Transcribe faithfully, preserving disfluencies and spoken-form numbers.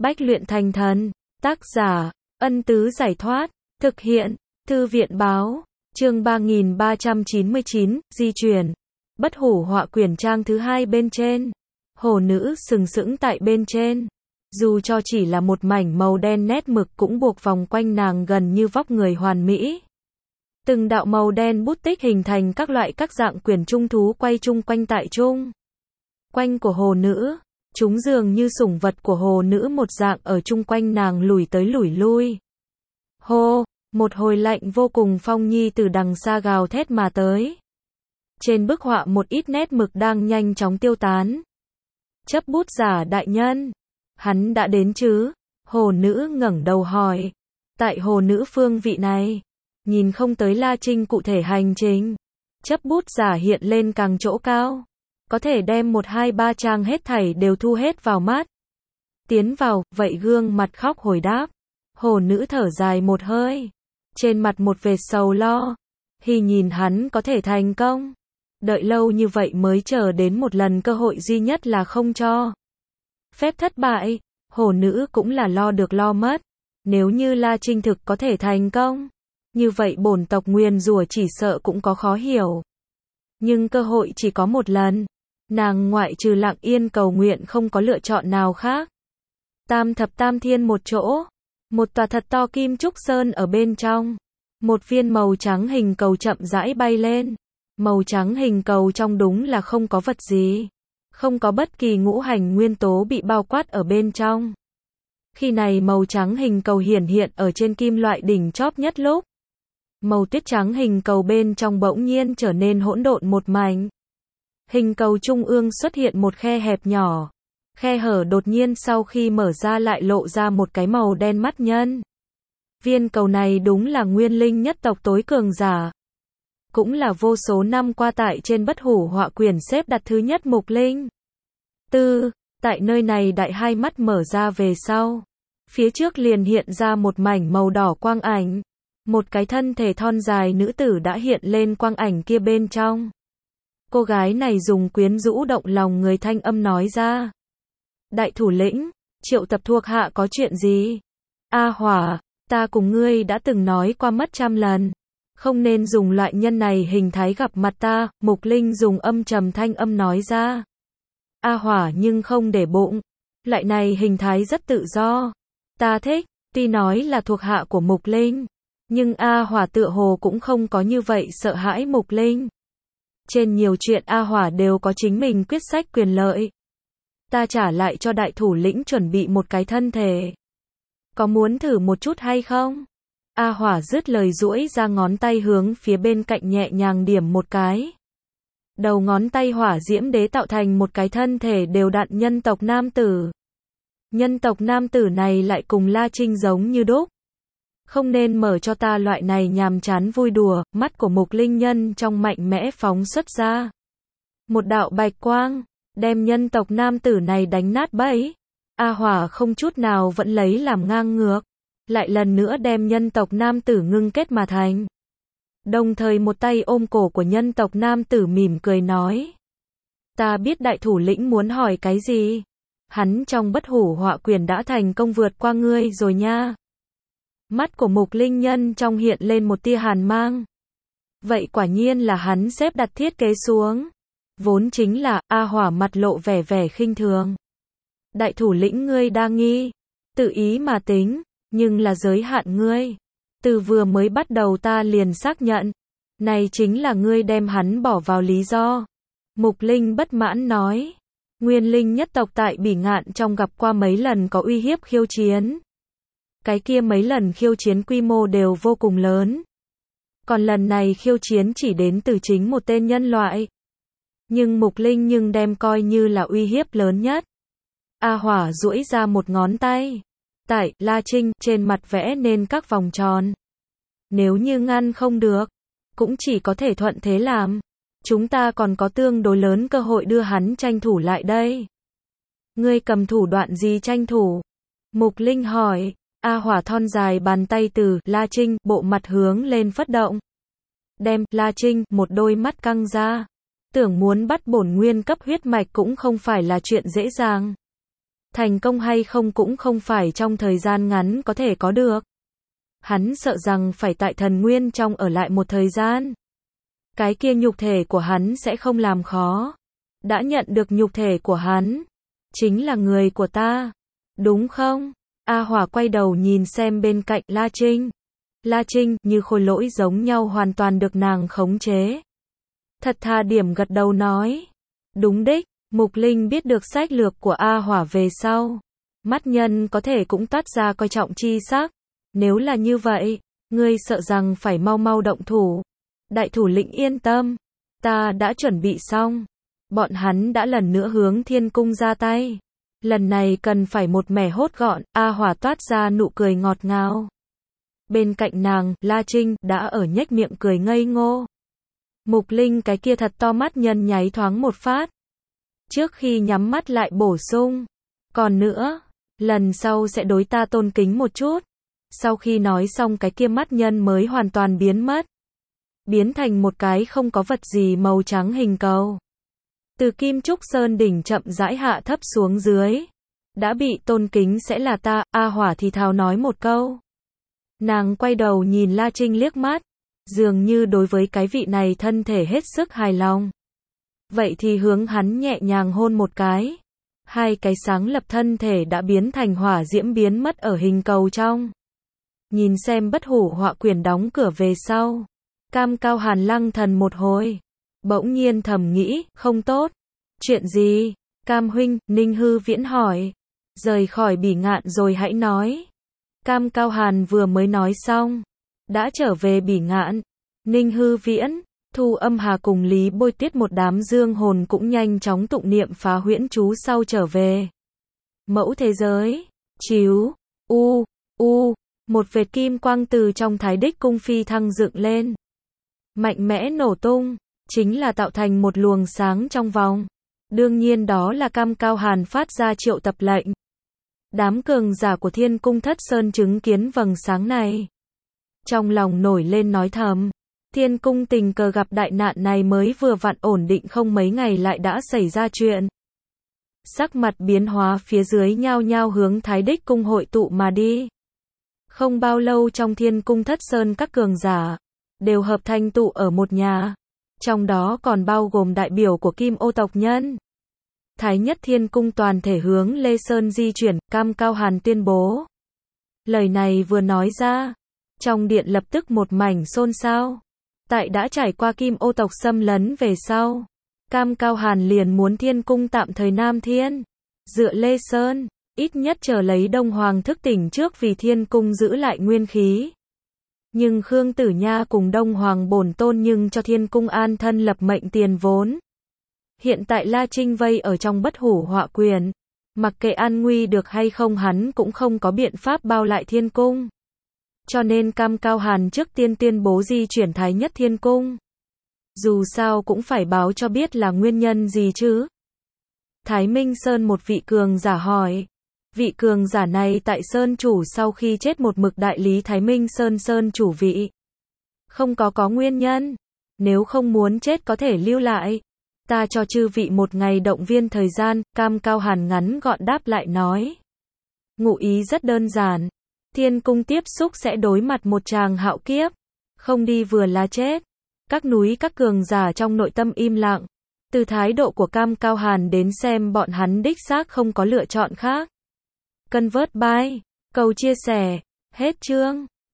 Bách luyện thành thần. Tác giả, Ân Tứ Giải Thoát. Thực hiện, Thư viện Báo. Chương ba nghìn ba trăm chín mươi chín, di chuyển. Bất hủ họa quyển trang thứ hai bên trên. Hồ nữ sừng sững tại bên trên. Dù cho chỉ là một mảnh màu đen nét mực cũng buộc vòng quanh nàng gần như vóc người hoàn mỹ. Từng đạo màu đen bút tích hình thành các loại các dạng quyển trung thú quay chung quanh tại chung quanh của hồ nữ. Chúng dường như sủng vật của hồ nữ một dạng ở chung quanh nàng lùi tới lùi lui. Hô, một hồi lạnh vô cùng phong nhi từ đằng xa gào thét mà tới. Trên bức họa một ít nét mực đang nhanh chóng tiêu tán. Chấp bút giả đại nhân, hắn đã đến chứ? Hồ nữ ngẩng đầu hỏi. Tại hồ nữ phương vị này, nhìn không tới La Trinh cụ thể hành trình. Chấp bút giả hiện lên càng chỗ cao, có thể đem một hai ba trang hết thảy đều thu hết vào mắt. Tiến vào, vậy gương mặt khóc hồi đáp. Hồ nữ thở dài một hơi, trên mặt một vệt sầu lo. Hy nhìn hắn có thể thành công. Đợi lâu như vậy mới chờ đến một lần cơ hội duy nhất là không cho phép thất bại. Hồ nữ cũng là lo được lo mất. Nếu như La Trinh thực có thể thành công, như vậy bổn tộc nguyền rủa chỉ sợ cũng có khó hiểu. Nhưng cơ hội chỉ có một lần. Nàng ngoại trừ lặng yên cầu nguyện không có lựa chọn nào khác. Tam thập tam thiên một chỗ. Một tòa thật to kim trúc sơn ở bên trong. Một viên màu trắng hình cầu chậm rãi bay lên. Màu trắng hình cầu trong đúng là không có vật gì. Không có bất kỳ ngũ hành nguyên tố bị bao quát ở bên trong. Khi này màu trắng hình cầu hiển hiện ở trên kim loại đỉnh chóp nhất lúc. Màu tuyết trắng hình cầu bên trong bỗng nhiên trở nên hỗn độn một mảnh. Hình cầu trung ương xuất hiện một khe hẹp nhỏ. Khe hở đột nhiên sau khi mở ra lại lộ ra một cái màu đen mắt nhân. Viên cầu này đúng là nguyên linh nhất tộc tối cường giả. Cũng là vô số năm qua tại trên bất hủ họa quyển xếp đặt thứ nhất mục linh. Tư, tại nơi này đại hai mắt mở ra về sau. Phía trước liền hiện ra một mảnh màu đỏ quang ảnh. Một cái thân thể thon dài nữ tử đã hiện lên quang ảnh kia bên trong. Cô gái này dùng quyến rũ động lòng người thanh âm nói ra. Đại thủ lĩnh, triệu tập thuộc hạ có chuyện gì? A Hỏa, ta cùng ngươi đã từng nói qua mất trăm lần. Không nên dùng loại nhân này hình thái gặp mặt ta, Mục Linh dùng âm trầm thanh âm nói ra. A Hỏa nhưng không để bụng. Loại này hình thái rất tự do. Ta thích, tuy nói là thuộc hạ của Mục Linh. Nhưng A Hỏa tựa hồ cũng không có như vậy sợ hãi Mục Linh. Trên nhiều chuyện A Hỏa đều có chính mình quyết sách quyền lợi. Ta trả lại cho đại thủ lĩnh chuẩn bị một cái thân thể. Có muốn thử một chút hay không? A Hỏa dứt lời duỗi ra ngón tay hướng phía bên cạnh nhẹ nhàng điểm một cái. Đầu ngón tay hỏa diễm đế tạo thành một cái thân thể đều đặn nhân tộc nam tử. Nhân tộc nam tử này lại cùng La Trinh giống như đúc. Không nên mở cho ta loại này nhàm chán vui đùa. Mắt của Mục Linh nhân trong mạnh mẽ phóng xuất ra một đạo bạch quang, đem nhân tộc nam tử này đánh nát bẫy. A Hỏa không chút nào vẫn lấy làm ngang ngược, lại lần nữa đem nhân tộc nam tử ngưng kết mà thành. Đồng thời một tay ôm cổ của nhân tộc nam tử mỉm cười nói. Ta biết đại thủ lĩnh muốn hỏi cái gì. Hắn trong bất hủ họa quyền đã thành công vượt qua ngươi rồi nha. Mắt của Mục Linh nhân trong hiện lên một tia hàn mang. Vậy quả nhiên là hắn xếp đặt thiết kế xuống. Vốn chính là, A Hỏa mặt lộ vẻ vẻ khinh thường. Đại thủ lĩnh ngươi đa nghi. Tự ý mà tính, nhưng là giới hạn ngươi. Từ vừa mới bắt đầu ta liền xác nhận. Này chính là ngươi đem hắn bỏ vào lý do. Mục Linh bất mãn nói. Nguyên linh nhất tộc tại Bỉ Ngạn trong gặp qua mấy lần có uy hiếp khiêu chiến. Cái kia mấy lần khiêu chiến quy mô đều vô cùng lớn. Còn lần này khiêu chiến chỉ đến từ chính một tên nhân loại. Nhưng Mục Linh nhưng đem coi như là uy hiếp lớn nhất. A Hỏa duỗi ra một ngón tay. Tại La Trinh trên mặt vẽ nên các vòng tròn. Nếu như ngăn không được, cũng chỉ có thể thuận thế làm. Chúng ta còn có tương đối lớn cơ hội đưa hắn tranh thủ lại đây. Ngươi cầm thủ đoạn gì tranh thủ? Mục Linh hỏi. A Hỏa thon dài bàn tay từ La Trinh bộ mặt hướng lên phất động. Đem La Trinh một đôi mắt căng ra. Tưởng muốn bắt bổn nguyên cấp huyết mạch cũng không phải là chuyện dễ dàng. Thành công hay không cũng không phải trong thời gian ngắn có thể có được. Hắn sợ rằng phải tại thần nguyên trong ở lại một thời gian. Cái kia nhục thể của hắn sẽ không làm khó. Đã nhận được nhục thể của hắn, chính là người của ta, đúng không? A Hỏa quay đầu nhìn xem bên cạnh La Trinh. La Trinh như khôi lỗi giống nhau hoàn toàn được nàng khống chế. Thật thà điểm gật đầu nói. Đúng đích, Mục Linh biết được sách lược của A Hỏa về sau. Mắt nhân có thể cũng toát ra coi trọng chi sắc. Nếu là như vậy, ngươi sợ rằng phải mau mau động thủ. Đại thủ lĩnh yên tâm, ta đã chuẩn bị xong. Bọn hắn đã lần nữa hướng thiên cung ra tay. Lần này cần phải một mẻ hốt gọn. A Hỏa toát ra nụ cười ngọt ngào. Bên cạnh nàng, La Trinh đã ở nhếch miệng cười ngây ngô. Mục Linh cái kia thật to mắt nhân nháy thoáng một phát. Trước khi nhắm mắt lại bổ sung. Còn nữa, lần sau sẽ đối ta tôn kính một chút. Sau khi nói xong cái kia mắt nhân mới hoàn toàn biến mất. Biến thành một cái không có vật gì màu trắng hình cầu. Từ Kim Trúc Sơn đỉnh chậm rãi hạ thấp xuống dưới. Đã bị tôn kính sẽ là ta. A Hỏa thì thào nói một câu. Nàng quay đầu nhìn La Trinh liếc mắt. Dường như đối với cái vị này thân thể hết sức hài lòng. Vậy thì hướng hắn nhẹ nhàng hôn một cái. Hai cái sáng lập thân thể đã biến thành hỏa diễm biến mất ở hình cầu trong. Nhìn xem Bất Hủ Họa Quyển đóng cửa về sau. Cam Cao Hàn lăng thần một hồi. Bỗng nhiên thầm nghĩ, không tốt. Chuyện gì? Cam huynh, Ninh Hư Viễn hỏi. Rời khỏi Bỉ Ngạn rồi hãy nói. Cam Cao Hàn vừa mới nói xong. Đã trở về Bỉ Ngạn. Ninh Hư Viễn, Thu Âm Hà cùng Lý Bôi Tiết một đám dương hồn cũng nhanh chóng tụng niệm phá huyễn chú sau trở về. Mẫu thế giới. Chiếu. U. U. Một vệt kim quang từ trong Thái Đích cung phi thăng dựng lên. Mạnh mẽ nổ tung. Chính là tạo thành một luồng sáng trong vòng. Đương nhiên đó là Cam Cao Hàn phát ra triệu tập lệnh. Đám cường giả của Thiên Cung Thất Sơn chứng kiến vầng sáng này. Trong lòng nổi lên nói thầm. Thiên Cung tình cờ gặp đại nạn này mới vừa vặn ổn định không mấy ngày lại đã xảy ra chuyện. Sắc mặt biến hóa phía dưới nhao nhao hướng Thái Đích Cung hội tụ mà đi. Không bao lâu trong Thiên Cung Thất Sơn các cường giả đều hợp thành tụ ở một nhà. Trong đó còn bao gồm đại biểu của Kim Ô tộc nhân. Thái Nhất Thiên Cung toàn thể hướng Lê Sơn di chuyển, Cam Cao Hàn tuyên bố. Lời này vừa nói ra, trong điện lập tức một mảnh xôn xao. Tại đã trải qua Kim Ô tộc xâm lấn về sau, Cam Cao Hàn liền muốn Thiên Cung tạm thời Nam Thiên. Dựa Lê Sơn, ít nhất chờ lấy Đông Hoàng thức tỉnh trước vì Thiên Cung giữ lại nguyên khí. Nhưng Khương Tử Nha cùng Đông Hoàng bổn tôn nhưng cho Thiên Cung an thân lập mệnh tiền vốn. Hiện tại La Trinh vây ở trong Bất Hủ Họa Quyển. Mặc kệ an nguy được hay không hắn cũng không có biện pháp bao lại Thiên Cung. Cho nên Cam Cao Hàn trước tiên tuyên bố di chuyển Thái Nhất Thiên Cung. Dù sao cũng phải báo cho biết là nguyên nhân gì chứ. Thái Minh Sơn một vị cường giả hỏi. Vị cường giả này tại Sơn chủ sau khi chết một mực đại lý Thái Minh Sơn Sơn chủ vị. Không có có nguyên nhân. Nếu không muốn chết có thể lưu lại. Ta cho chư vị một ngày động viên thời gian. Cam Cao Hàn ngắn gọn đáp lại nói. Ngụ ý rất đơn giản. Thiên Cung tiếp xúc sẽ đối mặt một tràng hạo kiếp. Không đi vừa là chết. Các núi các cường giả trong nội tâm im lặng. Từ thái độ của Cam Cao Hàn đến xem bọn hắn đích xác không có lựa chọn khác. Convert by. Cầu chia sẻ. Hết chương.